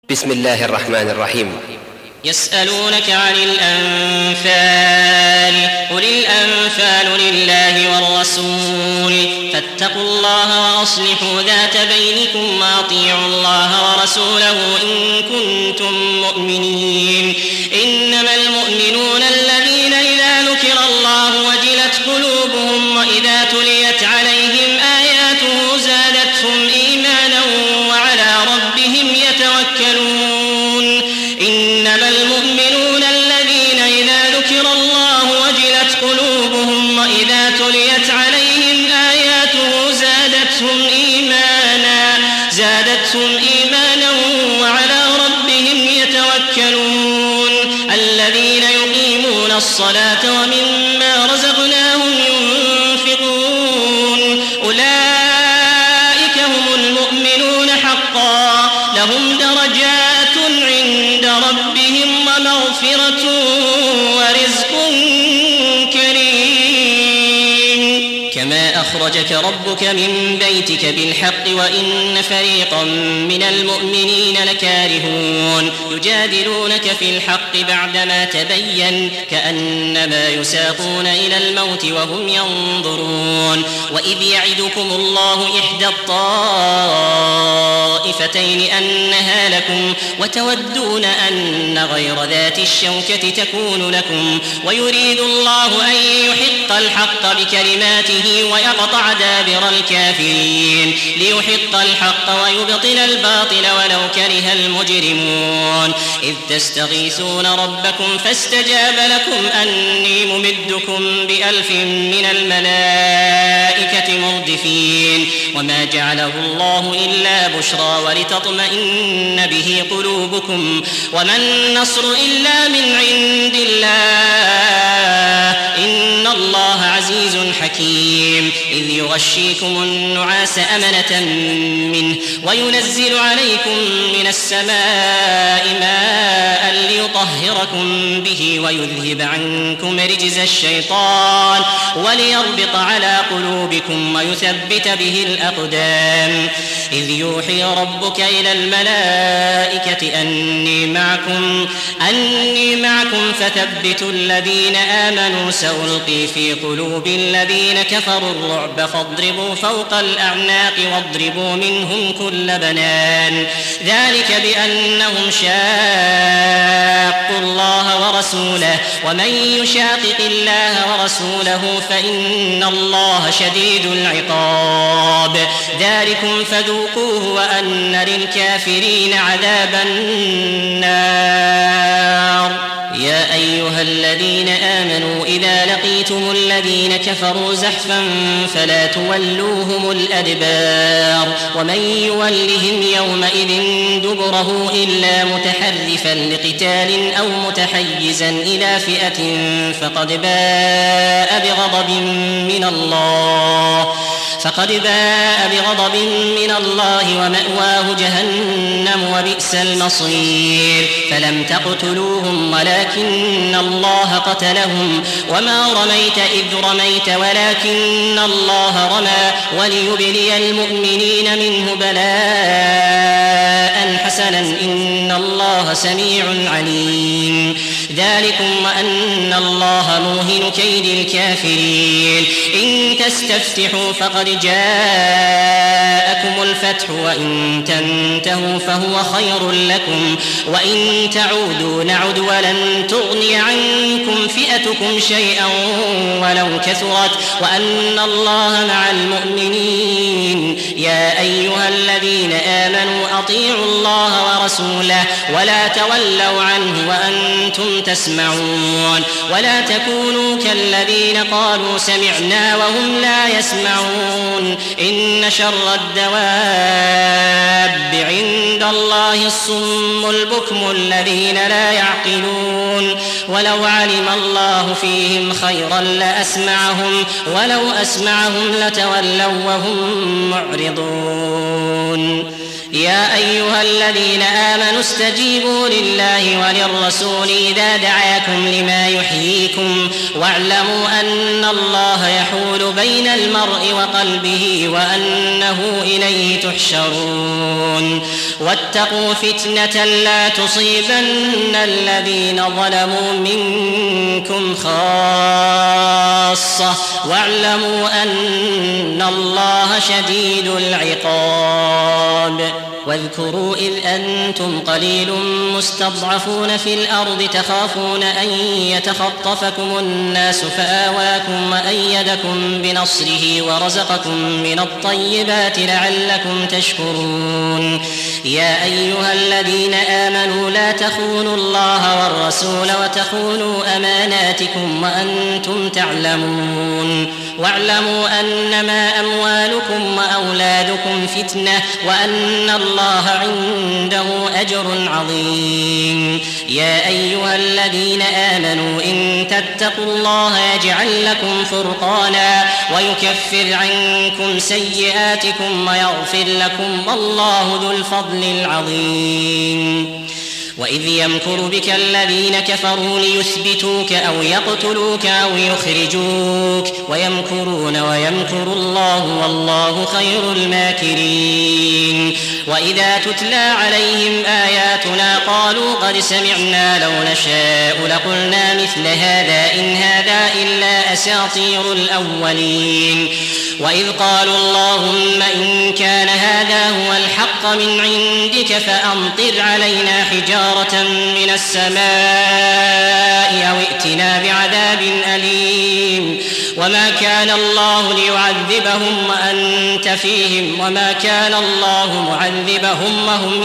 بسم الله الرحمن الرحيم. يسألونك عن الأنفال قل الأنفال لله والرسول فاتقوا الله وأصلحوا ذات بينكم وأطيعوا الله ورسوله إن كنتم مؤمنين. إنما المؤمنون الذين إذا ذكر الله وجلت قلوبهم وإذا تليت عليهم آياته زادتهم إيمانا وعلى ربهم يتوكلون. إنما المؤمنون الذين إذا ذكر الله وجلت قلوبهم وإذا تليت عليهم آياته زادتهم إيمانا وعلى ربهم يتوكلون. الذين يقيمون الصلاة ومما رزقناهم ينفقون أولئك هم المؤمنون حقا لهم درجات عند ربهم ومغفرة ورزق كريم. كما أخرجك ربك من بيتك بالحق وإن فريقا من المؤمنين لكارهون يجادلونك في الحق بعدما تبين كأنما يساقون إلى الموت وهم ينظرون. وإذ يعدكم الله إحدى الطائفتين أنها لكم وتودون أن غير ذات الشوكة تكون لكم ويريد الله أن يحق الحق بكلماته ويقطع دابر الكافرين ليحق الحق ويبطل الباطل ولو كره المجرمون. إذ تستغيثون ربكم فاستجاب لكم أني ممدكم ب1000 من الملائكة مردفين. وما جعله الله إلا بشرى ولتطمئن به قلوبكم وما النصر إلا من عند الله إن الله عزيز حكيم. إذ يغشيكم النعاس أمنة منه وينزل عليكم من السماء ماء ليطهركم به ويذهب عنكم رجز الشيطان وليربط على قلوبكم ويثبت به الأقدام. إذ يوحي ربك إلى الملائكة أني معكم فثبتوا الذين آمنوا سألقي في قلوب الذين كفروا الرعب فاضربوا فوق الأعناق واضربوا منهم كل بنان. ذلك بأنهم شاقوا الله ورسوله ومن يشاقق الله ورسوله فإن الله شديد العقاب. ذلكم فذوقوه وأن للكافرين عذاب النار. يا أيها الذين آمنوا إذا لقيتم الذين كفروا زحفا فلا تولوهم الأدبار. ومن يولهم يومئذ دبره إلا متحرفا لقتال أو متحيزا إلى فئة فقد باء بغضب من الله ومأواه جهنم وبئس المصير. فلم تقتلوهم ولكن الله قتلهم وما رميت إذ رميت ولكن الله رمى وليبلي المؤمنين منه بلاء حسنا إن الله سميع عليم. ذلكم وأن الله موهن كيد الكافرين. إن تستفتحوا فقد جاءكم الفتح وإن تنتهوا فهو خير لكم وإن تعودوا نعد ولن تغني عنكم فئتكم شيئا ولو كثرت وأن الله مع المؤمنين. يا أيها الذين آمنوا أطيعوا الله ورسوله ولا تولوا عنه وأنتم تسمعون. ولا تكونوا كالذين قالوا سمعنا وهم لا يسمعون. إن شر الدواب عند الله الصم البكم الذين لا يعقلون. ولو علم الله فيهم خيرا لأسمعهم ولو أسمعهم لتولوا وهم معرضون. يا أيها الذين آمنوا استجيبوا لله وللرسول إذا دعاكم لما يحييكم واعلموا أن الله يحول بين المرء وقلبه وأنه إليه تحشرون واتقوا فتنة لا تصيبن الذين ظلموا منكم خاصة واعلموا أن الله شديد العقاب واذكروا إذ أنتم قليل مستضعفون في الأرض تخافون أن يتخطفكم الناس فآواكم وأيدكم بنصره ورزقكم من الطيبات لعلكم تشكرون يا أيها الذين آمنوا لا تخونوا الله والرسول وتخونوا أماناتكم وأنتم تعلمون واعلموا أنما أموالكم وأولادكم فتنة وأن الله عنده أجر عظيم يا أيها الذين آمنوا إن تتقوا الله يجعل لكم فرقانا ويكفر عنكم سيئاتكم ويغفر لكم والله ذو الفضل العظيم وإذ يمكر بك الذين كفروا ليثبتوك أو يقتلوك أو يخرجوك ويمكرون ويمكر الله والله خير الماكرين وإذا تتلى عليهم آياتنا قالوا قد سمعنا لو نشاء لقلنا مثل هذا إن هذا إلا أساطير الأولين وإذ قالوا اللهم إن كان هذا هو الحق من عندك فأمطر علينا حجارة من السماء أو ائتنا بعذاب أليم وما كان الله ليعذبهم وأنت فيهم وما كان الله معذبهم وهم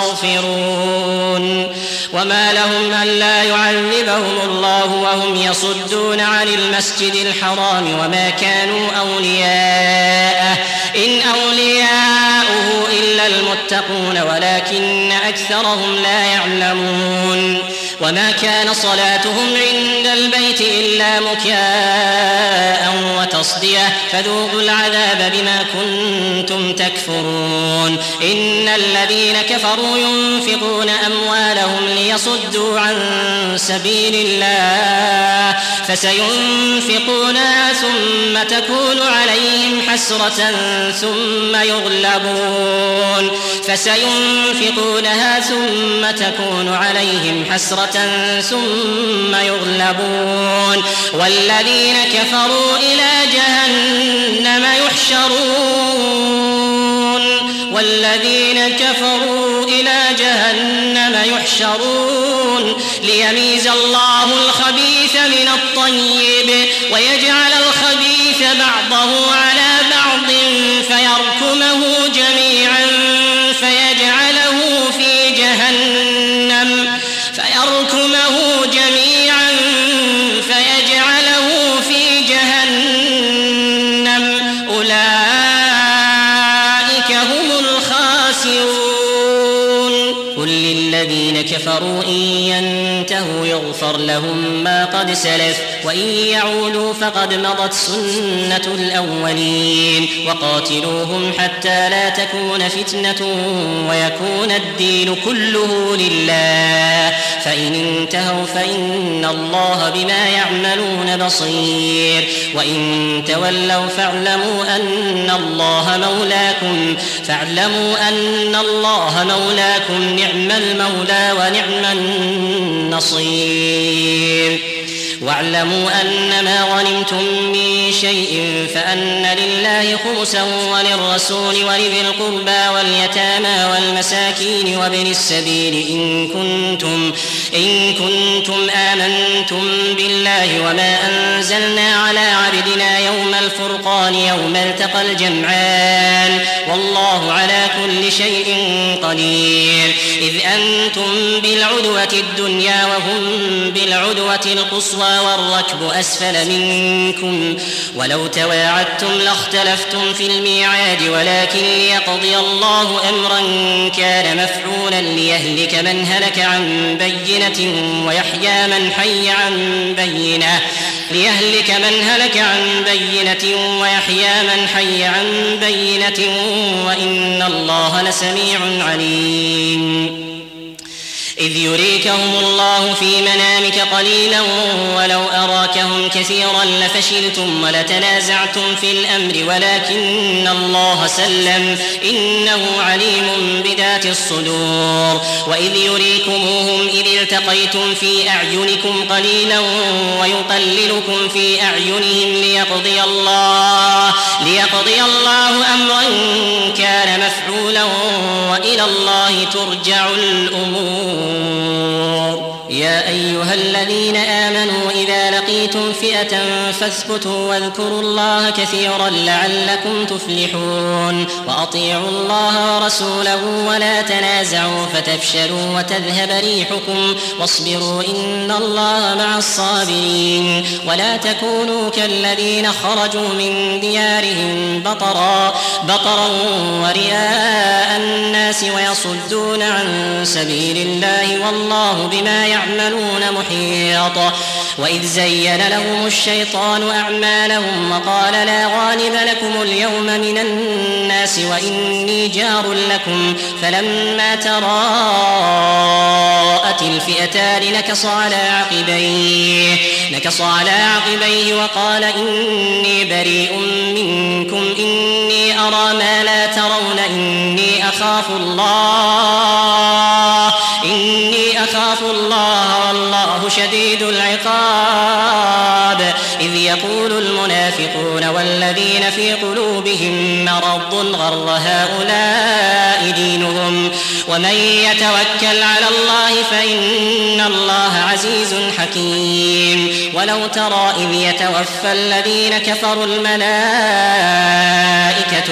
يستغفرون وما لهم ألا يعذبهم الله وهم يصدون عن المسجد الحرام وما كانوا أولياءه إن أولياؤه إلا المتقون ولكن أكثرهم لا يعلمون وما كان صلاتهم عند البيت إلا مكاء وتصدية فذوقوا العذاب بما كنتم تكفرون إن الذين كفروا ينفقون أموالهم ليصدوا عن سبيل الله فسينفقونها ثم تكون عليهم حسرة ثم ثم يغلبون والذين كفروا إلى جهنم يحشرون ليميز الله الخبيث من الطيب ويجعل الخبيث بعضه على بعض فيركمه جميعا فيجعله في جهنم أولئك هم الخاسرون قل للذين كفروا إن ينتهوا يغفر لهم ما قد سلف وإن يعودوا فقد مضت سنة الأولين وقاتلوهم حتى لا تكون فتنة ويكون الدين كله لله فإن انتهوا فإن الله بما يعملون بصير وإن تولوا فاعلموا أن الله مولاكم نعم المولى ونعم النصير واعلموا أن ما غنمتم من شيء فأن لله خمسه وللرسول ولذي القربى واليتامى والمساكين وابن السبيل إن كنتم آمنتم بالله وما أنزلنا على عبدنا يوم الفرقان يوم التقى الجمعان والله على كل شيء قدير إذ أنتم بالعدوة الدنيا وهم بالعدوة القصوى والركب أسفل منكم ولو تواعدتم لاختلفتم في الميعاد ولكن ليقضي الله أمرا كان مفعولا ليهلك من هلك عن بينة ويحيى من حي عن بينة وإن الله لسميع عليم إذ يريكهم الله في منامك قليلا ولو أراكهم كثيرا لفشلتم ولتنازعتم في الأمر ولكن الله سلم إنه عليم بذات الصدور وإذ يريكموهم إذ التقيتم في أعينكم قليلا ويقللكم في أعينهم ليقضي الله أمرا كان مفعولا وإلى الله ترجع الأمور يا أيها الذين آمنوا إذا لقيتم فئة فاثبتوا واذكروا الله كثيرا لعلكم تفلحون وأطيعوا الله ورسوله ولا تنازعوا فتفشلوا وتذهب ريحكم واصبروا إن الله مع الصابرين ولا تكونوا كالذين خرجوا من ديارهم بطرا ورئاء الناس ويصدون عن سبيل الله والله بما يعملون محيط وإذ زين لهم الشيطان أعمالهم وقال لا غالب لكم اليوم من الناس وإني جار لكم فلما تراءت الفئتان نكص على عقبيه وقال إني بريء منكم إني أرى ما لا ترون إني أخاف الله والله شديد العقاب إذ يقول المنافقون والذين في قلوبهم مرض غر هؤلاء دينهم ومن يتوكل على الله فإن الله عزيز حكيم ولو ترى إذ يتوفى الذين كفروا الملائكة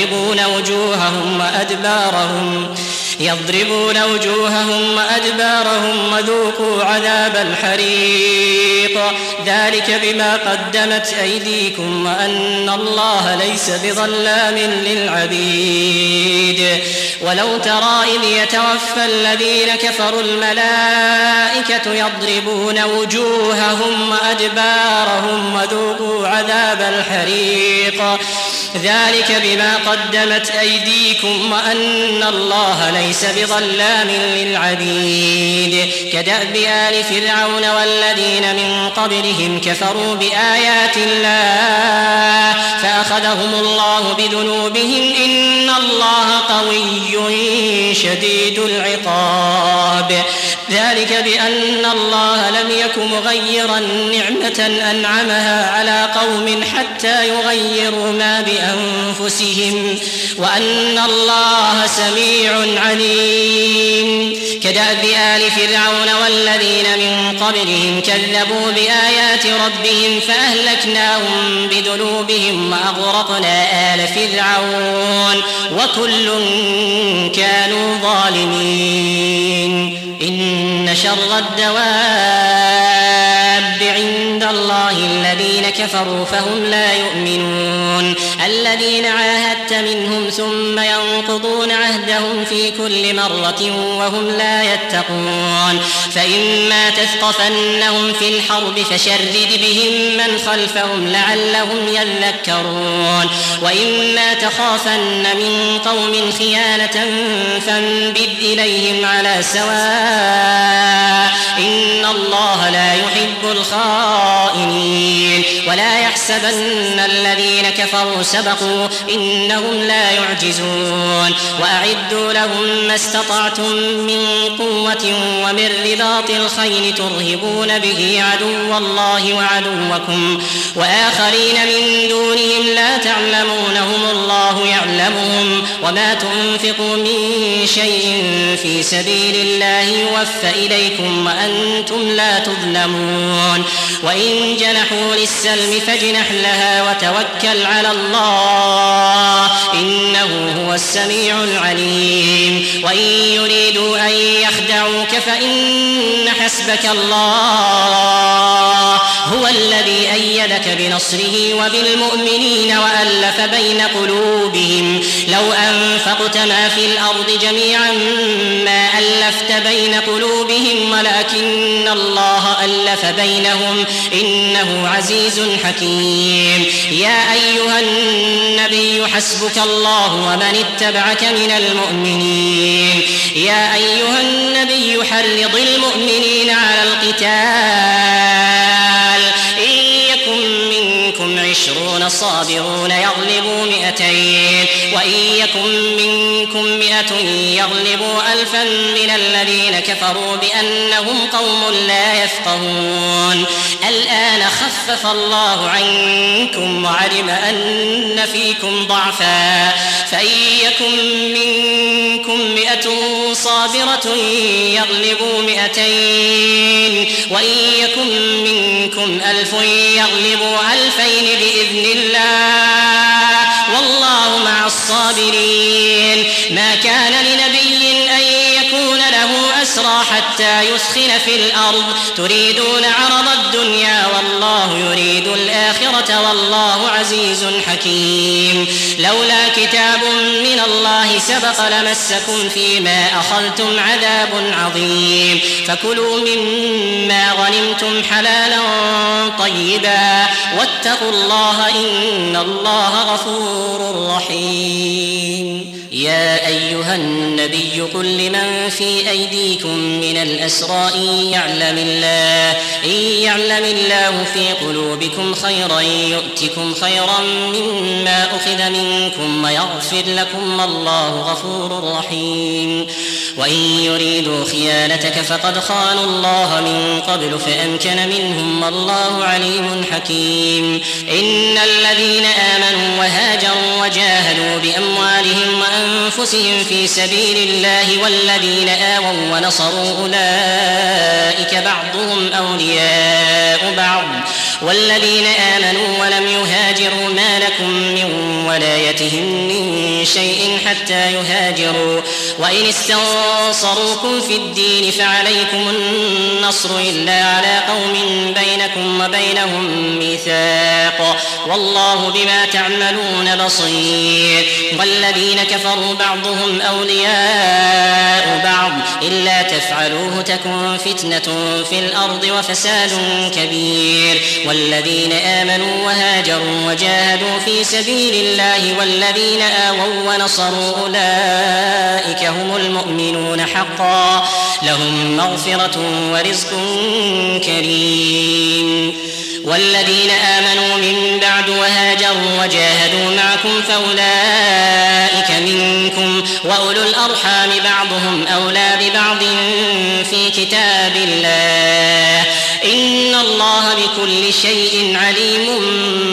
يضربون وجوههم وأدبارهم وذوقوا عذاب الحريق ذلك بما قدمت أيديكم وأن الله ليس بظلام للعبيد ولو ترى إذ يتوفى الذين كفروا الملائكة يضربون وجوههم وأدبارهم وذوقوا عذاب الحريق ذلك بما قدمت أيديكم وأن الله ليس بظلام للعبيد كدأب آل فرعون والذين من قبلهم كفروا بآيات الله فأخذهم الله بذنوبهم إن الله قوي شديد العقاب ذلك بأن الله لم يك مغيرا نعمة أنعمها على قوم حتى يغيروا ما بأنفسهم وأن الله سميع عليم كدأب آل فرعون والذين من قبلهم كذبوا بآيات ربهم فأهلكناهم بذنوبهم وأغرقنا آل فرعون وكل كانوا ظالمين إن شر الدواب عند الله الذين كفروا فهم لا يؤمنون الذين عاهدت منهم ثم ينقضون عهدهم في كل مرة وهم لا يتقون فإما تثقفنهم في الحرب فشرد بهم من خلفهم لعلهم يذكرون وإما تخافن من قوم خيانة فانبذ إليهم على سواء إن الله لا يحب الخائنين ولا يحسبن الذين كفروا سبقوا إنهم لا يعجزون وأعدوا لهم ما استطعتم من قوة ومن رباط الخيل ترهبون به عدو الله وعدوكم وآخرين من دونهم لا تعلمونهم الله يعلمهم وما تنفقوا من شيء في سبيل الله يوفى إليكم وأنتم لا تظلمون وإن جنحوا للسلم فاجنح لها وتوكل على الله إنه هو السميع العليم وإن يريدوا أن يخدعوك فإن حسبك الله هو الذي أيدك بنصره وبالمؤمنين وألف بين قلوبهم لو أنفقت ما في الأرض جميعا ما ألفت بين قلوبهم ولكن الله ألف بينهم إنه عزيز حكيم يا أيها النبي حسبك الله ومن اتبعك من المؤمنين يا أيها النبي حرض المؤمنين على القتال إن يكن منكم 20 صابرون يغلبوا 200 وإن يكن منكم 100 يغلبوا 1000 من الذين كفروا بأنهم قوم لا يفقهون الآن خفف الله عنكم وعلم أن فيكم ضعفا فإن يكن منكم 100 صابرة يغلبوا 200 وإن يكن منكم 1000 يغلبوا 2000 بإذن الله والله مع الصابرين ما كان لنبي أن يكون له أسرى حتى يسخن في الأرض تريدون عرض الدنيا والله يريد الآخرة والله عزيز حكيم لولا كتاب من الله سبق لمسكم فيما أخذتم عذاب عظيم فكلوا مما غنمتم حلالا طيبا واتقوا الله إن الله غفور رحيم يا أيها النبي قل لمن في أيديكم من الأسرى إن يعلم الله في قلوبكم خيرا يؤتكم خيرا مما أخذ منكم ويغفر لكم الله غفور رحيم وإن يريدوا خيانتك فقد خانوا الله من قبل فأمكن منهم والله عليم حكيم إن الذين آمنوا وهاجروا وجاهدوا بأموالهم وأنفسهم في سبيل الله والذين آووا ونصروا أولئك بعضهم أولياء بعض والذين آمنوا ولم يهاجروا ما لكم من ولايتهم من شيء حتى يهاجروا وإن استنصروكم في الدين فعليكم النصر إلا على قوم بينكم وبينهم ميثاق والله بما تعملون بصير والذين كفروا بعضهم أولياء بعض إلا تفعلوه تكن فتنة في الأرض وفساد كبير والذين آمنوا وهاجروا وجاهدوا في سبيل الله والذين آووا ونصروا أولئك هم المؤمنون حقا لهم مغفرة ورزق كريم والذين آمنوا من بعد وهاجروا وجاهدوا معكم فأولئك منكم وأولو الأرحام بعضهم أولى ببعض في كتاب الله إن الله بكل شيء عليم